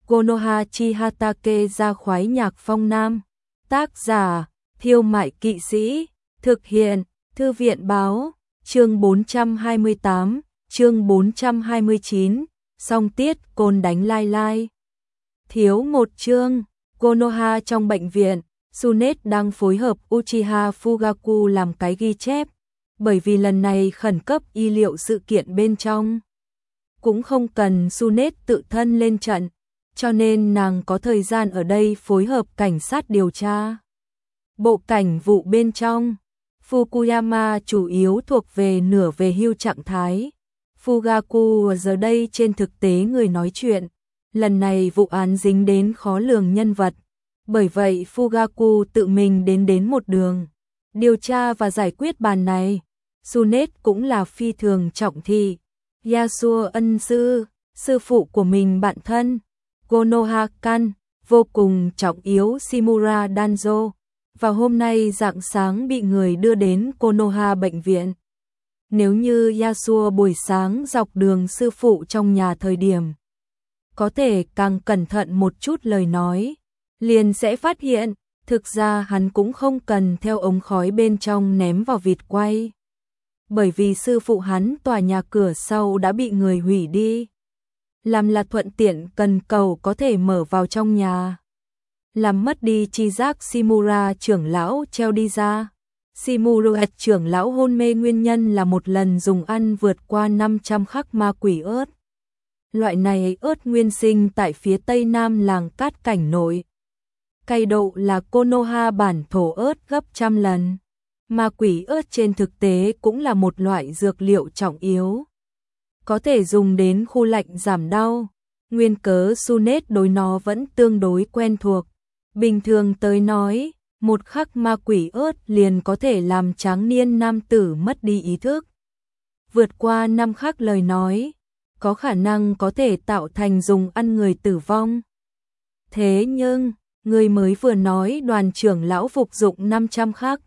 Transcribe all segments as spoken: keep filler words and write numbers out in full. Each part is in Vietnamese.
Konoha Chihatake ra khoái nhạc phong nam. Tác giả, Thiêu Mại Kỵ Sĩ. Thực hiện, Thư viện Báo. Chương bốn trăm hai mươi tám, chương bốn trăm hai mươi chín, song tiết côn đánh lai lai. Thiếu một chương, Konoha trong bệnh viện, Tsunade đang phối hợp Uchiha Fugaku làm cái ghi chép, bởi vì lần này khẩn cấp y liệu sự kiện bên trong. Cũng không cần Tsunade tự thân lên trận, cho nên nàng có thời gian ở đây phối hợp cảnh sát điều tra. Bộ cảnh vụ bên trong, Fukuyama chủ yếu thuộc về nửa về hưu trạng thái. Fugaku giờ đây trên thực tế người nói chuyện. Lần này vụ án dính đến khó lường nhân vật. Bởi vậy Fugaku tự mình đến đến một đường. Điều tra và giải quyết bàn này. Tsunade cũng là phi thường trọng thị. Yasuo ân sư, sư phụ của mình bạn thân. Konoha Kan, vô cùng trọng yếu Shimura Danzo. Vào hôm nay rạng sáng bị người đưa đến Konoha bệnh viện. Nếu như Yasuo buổi sáng dọc đường sư phụ trong nhà thời điểm, có thể càng cẩn thận một chút lời nói, liền sẽ phát hiện, thực ra hắn cũng không cần theo ống khói bên trong ném vào vịt quay. Bởi vì sư phụ hắn tòa nhà cửa sau đã bị người hủy đi. Làm là thuận tiện cần cầu có thể mở vào trong nhà. Làm mất đi chi giác Shimura trưởng lão treo đi ra. Shimura trưởng lão hôn mê nguyên nhân là một lần dùng ăn vượt qua năm trăm khắc ma quỷ ớt. Loại này ớt nguyên sinh tại phía tây nam làng Cát Cảnh nội. Cay độ là Konoha bản thổ ớt gấp trăm lần. Ma quỷ ớt trên thực tế cũng là một loại dược liệu trọng yếu. Có thể dùng đến khu lạnh giảm đau. Nguyên cớ Tsunade đối nó vẫn tương đối quen thuộc. Bình thường tới nói, một khắc ma quỷ ớt liền có thể làm tráng niên nam tử mất đi ý thức. Vượt qua năm khắc lời nói, có khả năng có thể tạo thành dùng ăn người tử vong. Thế nhưng, người mới vừa nói đoàn trưởng lão phục dụng năm trăm khắc.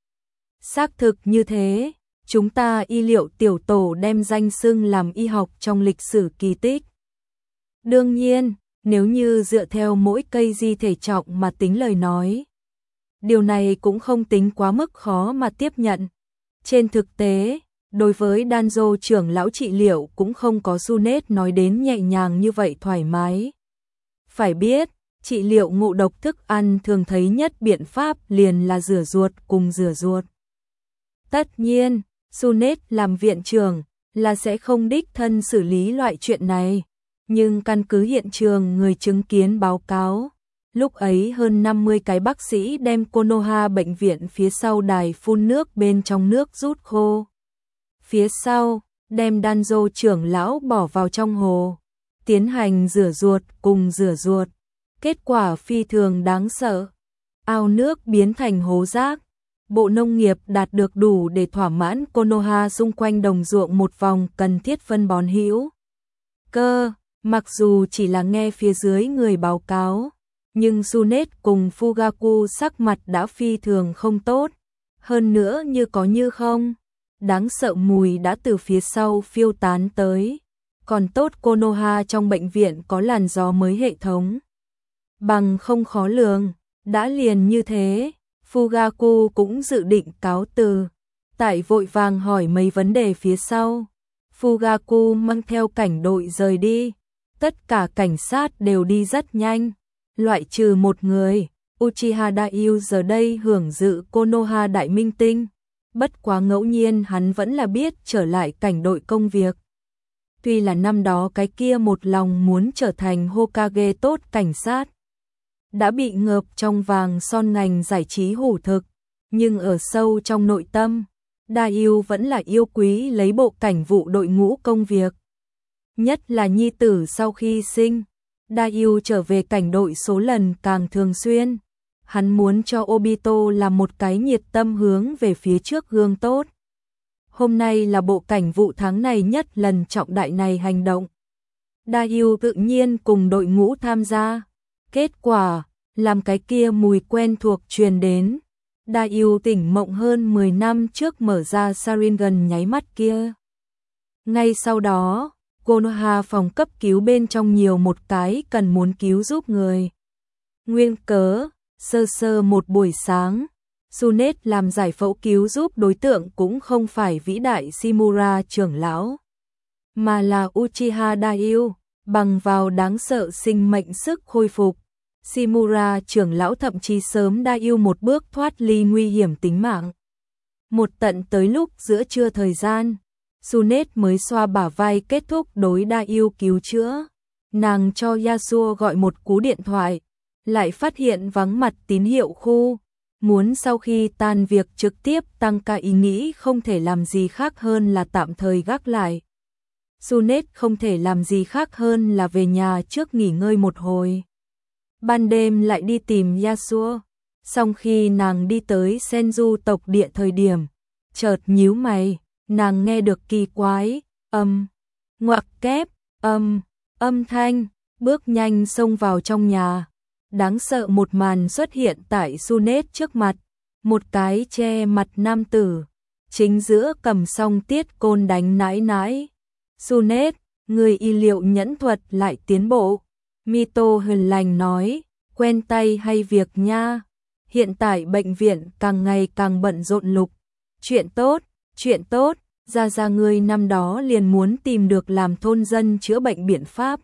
Xác thực như thế, chúng ta y liệu tiểu tổ đem danh xưng làm y học trong lịch sử kỳ tích. Đương nhiên, nếu như dựa theo mỗi cây di thể trọng mà tính lời nói, điều này cũng không tính quá mức khó mà tiếp nhận. Trên thực tế, đối với Danzo trưởng lão trị liệu cũng không có Tsunade nói đến nhẹ nhàng như vậy thoải mái. Phải biết, trị liệu ngộ độc thức ăn thường thấy nhất biện pháp liền là rửa ruột cùng rửa ruột. Tất nhiên, Tsunade làm viện trưởng là sẽ không đích thân xử lý loại chuyện này. Nhưng căn cứ hiện trường người chứng kiến báo cáo, lúc ấy hơn năm mươi cái bác sĩ đem Konoha bệnh viện phía sau đài phun nước bên trong nước rút khô. Phía sau, đem Danzo trưởng lão bỏ vào trong hồ, tiến hành rửa ruột cùng rửa ruột. Kết quả phi thường đáng sợ. Ao nước biến thành hố rác. Bộ nông nghiệp đạt được đủ để thỏa mãn Konoha xung quanh đồng ruộng một vòng cần thiết phân bón hữu cơ. Mặc dù chỉ là nghe phía dưới người báo cáo, nhưng Tsunade cùng Fugaku sắc mặt đã phi thường không tốt. Hơn nữa như có như không, đáng sợ mùi đã từ phía sau phiêu tán tới. Còn tốt Konoha trong bệnh viện có làn gió mới hệ thống. Bằng không khó lường, đã liền như thế, Fugaku cũng dự định cáo từ. Tại vội vàng hỏi mấy vấn đề phía sau, Fugaku mang theo cảnh đội rời đi. Tất cả cảnh sát đều đi rất nhanh, loại trừ một người, Uchiha Daiju giờ đây hưởng dự Konoha Đại Minh Tinh. Bất quá ngẫu nhiên hắn vẫn là biết trở lại cảnh đội công việc. Tuy là năm đó cái kia một lòng muốn trở thành Hokage tốt cảnh sát, đã bị ngợp trong vàng son ngành giải trí hủ thực, nhưng ở sâu trong nội tâm, Daiju vẫn là yêu quý lấy bộ cảnh vụ đội ngũ công việc. Nhất là nhi tử sau khi sinh, Daiju trở về cảnh đội số lần càng thường xuyên. Hắn muốn cho Obito làm một cái nhiệt tâm hướng về phía trước gương tốt. Hôm nay là bộ cảnh vụ tháng này nhất lần trọng đại này hành động. Daiju tự nhiên cùng đội ngũ tham gia. Kết quả, làm cái kia mùi quen thuộc truyền đến. Daiju tỉnh mộng hơn mười năm trước mở ra Sharingan nháy mắt kia. Ngay sau đó, Konoha phòng cấp cứu bên trong nhiều một cái cần muốn cứu giúp người. Nguyên cớ, sơ sơ một buổi sáng, Tsunet làm giải phẫu cứu giúp đối tượng cũng không phải vĩ đại Shimura trưởng lão, mà là Uchiha Daioh, bằng vào đáng sợ sinh mệnh sức khôi phục. Shimura trưởng lão thậm chí sớm Daioh một bước thoát ly nguy hiểm tính mạng. Một tận tới lúc giữa trưa thời gian, Tsunet mới xoa bả vai kết thúc đối Daioh cứu chữa. Nàng cho Yasuo gọi một cú điện thoại, lại phát hiện vắng mặt tín hiệu khu, muốn sau khi tan việc trực tiếp tăng ca ý nghĩ không thể làm gì khác hơn là tạm thời gác lại. Tsunet không thể làm gì khác hơn là về nhà trước nghỉ ngơi một hồi. Ban đêm lại đi tìm Yasuo, xong khi nàng đi tới Senju tộc địa thời điểm, chợt nhíu mày, nàng nghe được kỳ quái, âm, ngoặc kép, âm, âm thanh, bước nhanh xông vào trong nhà. Đáng sợ một màn xuất hiện tại Tsunet trước mặt, một cái che mặt nam tử, chính giữa cầm song tiết côn đánh nãi nãi. Tsunet, người y liệu nhẫn thuật lại tiến bộ. Mito hiền lành nói, quen tay hay việc nha. Hiện tại bệnh viện càng ngày càng bận rộn lục. Chuyện tốt, chuyện tốt, ra ra người năm đó liền muốn tìm được làm thôn dân chữa bệnh biện pháp.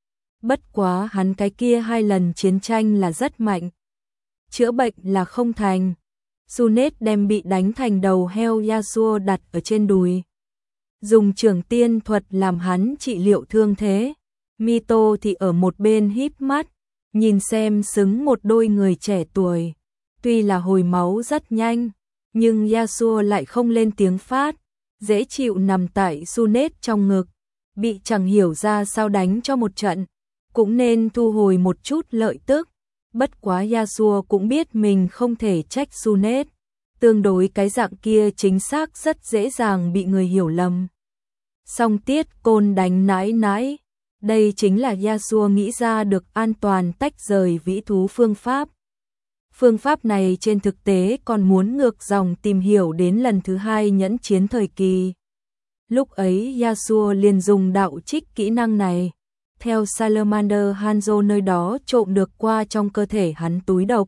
Bất quá hắn cái kia hai lần chiến tranh là rất mạnh. Chữa bệnh là không thành. Tsunet đem bị đánh thành đầu heo Yasuo đặt ở trên đùi. Dùng trường tiên thuật làm hắn trị liệu thương thế. Mito thì ở một bên híp mắt, nhìn xem xứng một đôi người trẻ tuổi. Tuy là hồi máu rất nhanh, nhưng Yasuo lại không lên tiếng phát, dễ chịu nằm tại Tsunet trong ngực, bị chẳng hiểu ra sao đánh cho một trận, cũng nên thu hồi một chút lợi tức. Bất quá Yasuo cũng biết mình không thể trách Tsunet, tương đối cái dạng kia chính xác rất dễ dàng bị người hiểu lầm. Song tiết côn đánh nãi nãi, đây chính là Yasuo nghĩ ra được an toàn tách rời vĩ thú phương pháp. Phương pháp này trên thực tế còn muốn ngược dòng tìm hiểu đến lần thứ hai nhẫn chiến thời kỳ. Lúc ấy Yasuo liền dùng đạo trích kỹ năng này, theo Salamander Hanzo nơi đó trộm được qua trong cơ thể hắn túi độc.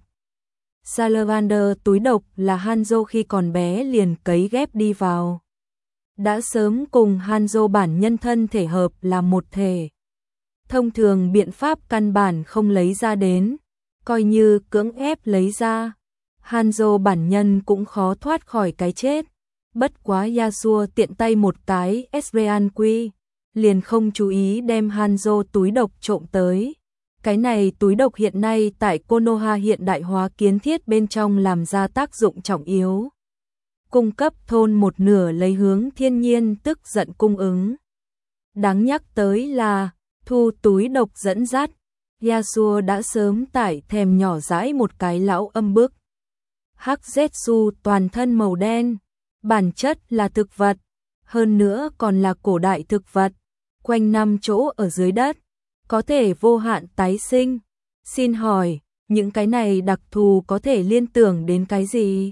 Salamander túi độc là Hanzo khi còn bé liền cấy ghép đi vào. Đã sớm cùng Hanzo bản nhân thân thể hợp là một thể. Thông thường biện pháp căn bản không lấy ra đến, coi như cưỡng ép lấy ra, Hanzo bản nhân cũng khó thoát khỏi cái chết. Bất quá Yasuo tiện tay một cái Esrean Quy, liền không chú ý đem Hanzo túi độc trộm tới. Cái này túi độc hiện nay tại Konoha hiện đại hóa kiến thiết bên trong làm ra tác dụng trọng yếu. Cung cấp thôn một nửa lấy hướng thiên nhiên tức giận cung ứng. Đáng nhắc tới là, thu túi độc dẫn dắt, Yasuo đã sớm tải thèm nhỏ dãi một cái lão âm bức. Hắc Zetsu toàn thân màu đen, bản chất là thực vật, hơn nữa còn là cổ đại thực vật, quanh năm chỗ ở dưới đất, có thể vô hạn tái sinh. Xin hỏi, những cái này đặc thù có thể liên tưởng đến cái gì?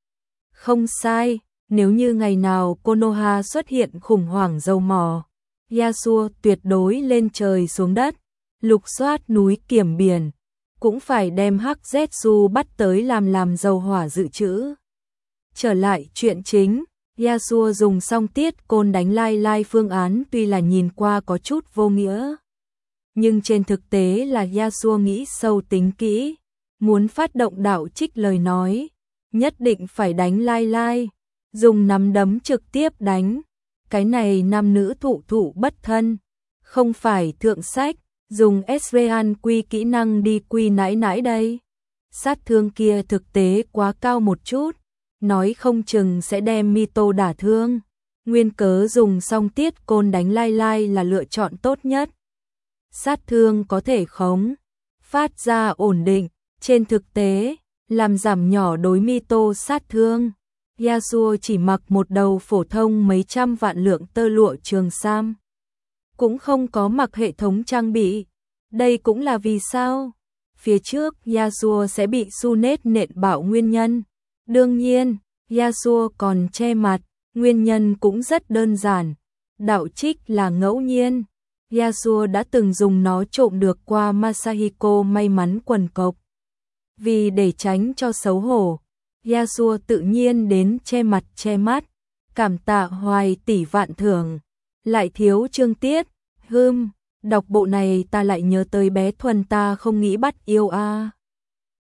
Không sai, nếu như ngày nào Konoha xuất hiện khủng hoảng dầu mỏ, Yasuo tuyệt đối lên trời xuống đất, lục soát núi kiểm biển, cũng phải đem Hắc Zetsu bắt tới làm làm dầu hỏa dự trữ. Trở lại chuyện chính, Yasuo dùng song tiết côn đánh lai lai phương án tuy là nhìn qua có chút vô nghĩa, nhưng trên thực tế là Yasuo nghĩ sâu tính kỹ, muốn phát động đạo trích lời nói, nhất định phải đánh lai lai, dùng nắm đấm trực tiếp đánh. Cái này nam nữ thụ thụ bất thân, không phải thượng sách, dùng Esrean Quy kỹ năng đi quy nãi nãi đây. Sát thương kia thực tế quá cao một chút, nói không chừng sẽ đem Mito đả thương. Nguyên cớ dùng song tiết côn đánh lai lai là lựa chọn tốt nhất. Sát thương có thể khống, phát ra ổn định, trên thực tế, làm giảm nhỏ đối Mito sát thương. Yasuo chỉ mặc một đầu phổ thông mấy trăm vạn lượng tơ lụa trường sam, cũng không có mặc hệ thống trang bị. Đây cũng là vì sao phía trước Yasuo sẽ bị Tsunet nện bạo nguyên nhân. Đương nhiên, Yasuo còn che mặt, nguyên nhân cũng rất đơn giản. Đạo trích là ngẫu nhiên, Yasuo đã từng dùng nó trộm được qua Masahiko may mắn quần cộc. Vì để tránh cho xấu hổ, Yasuo tự nhiên đến che mặt che mắt, cảm tạ hoài tỷ vạn thưởng, lại thiếu chương tiết, hưm, đọc bộ này ta lại nhớ tới bé Thuần ta không nghĩ bắt yêu a.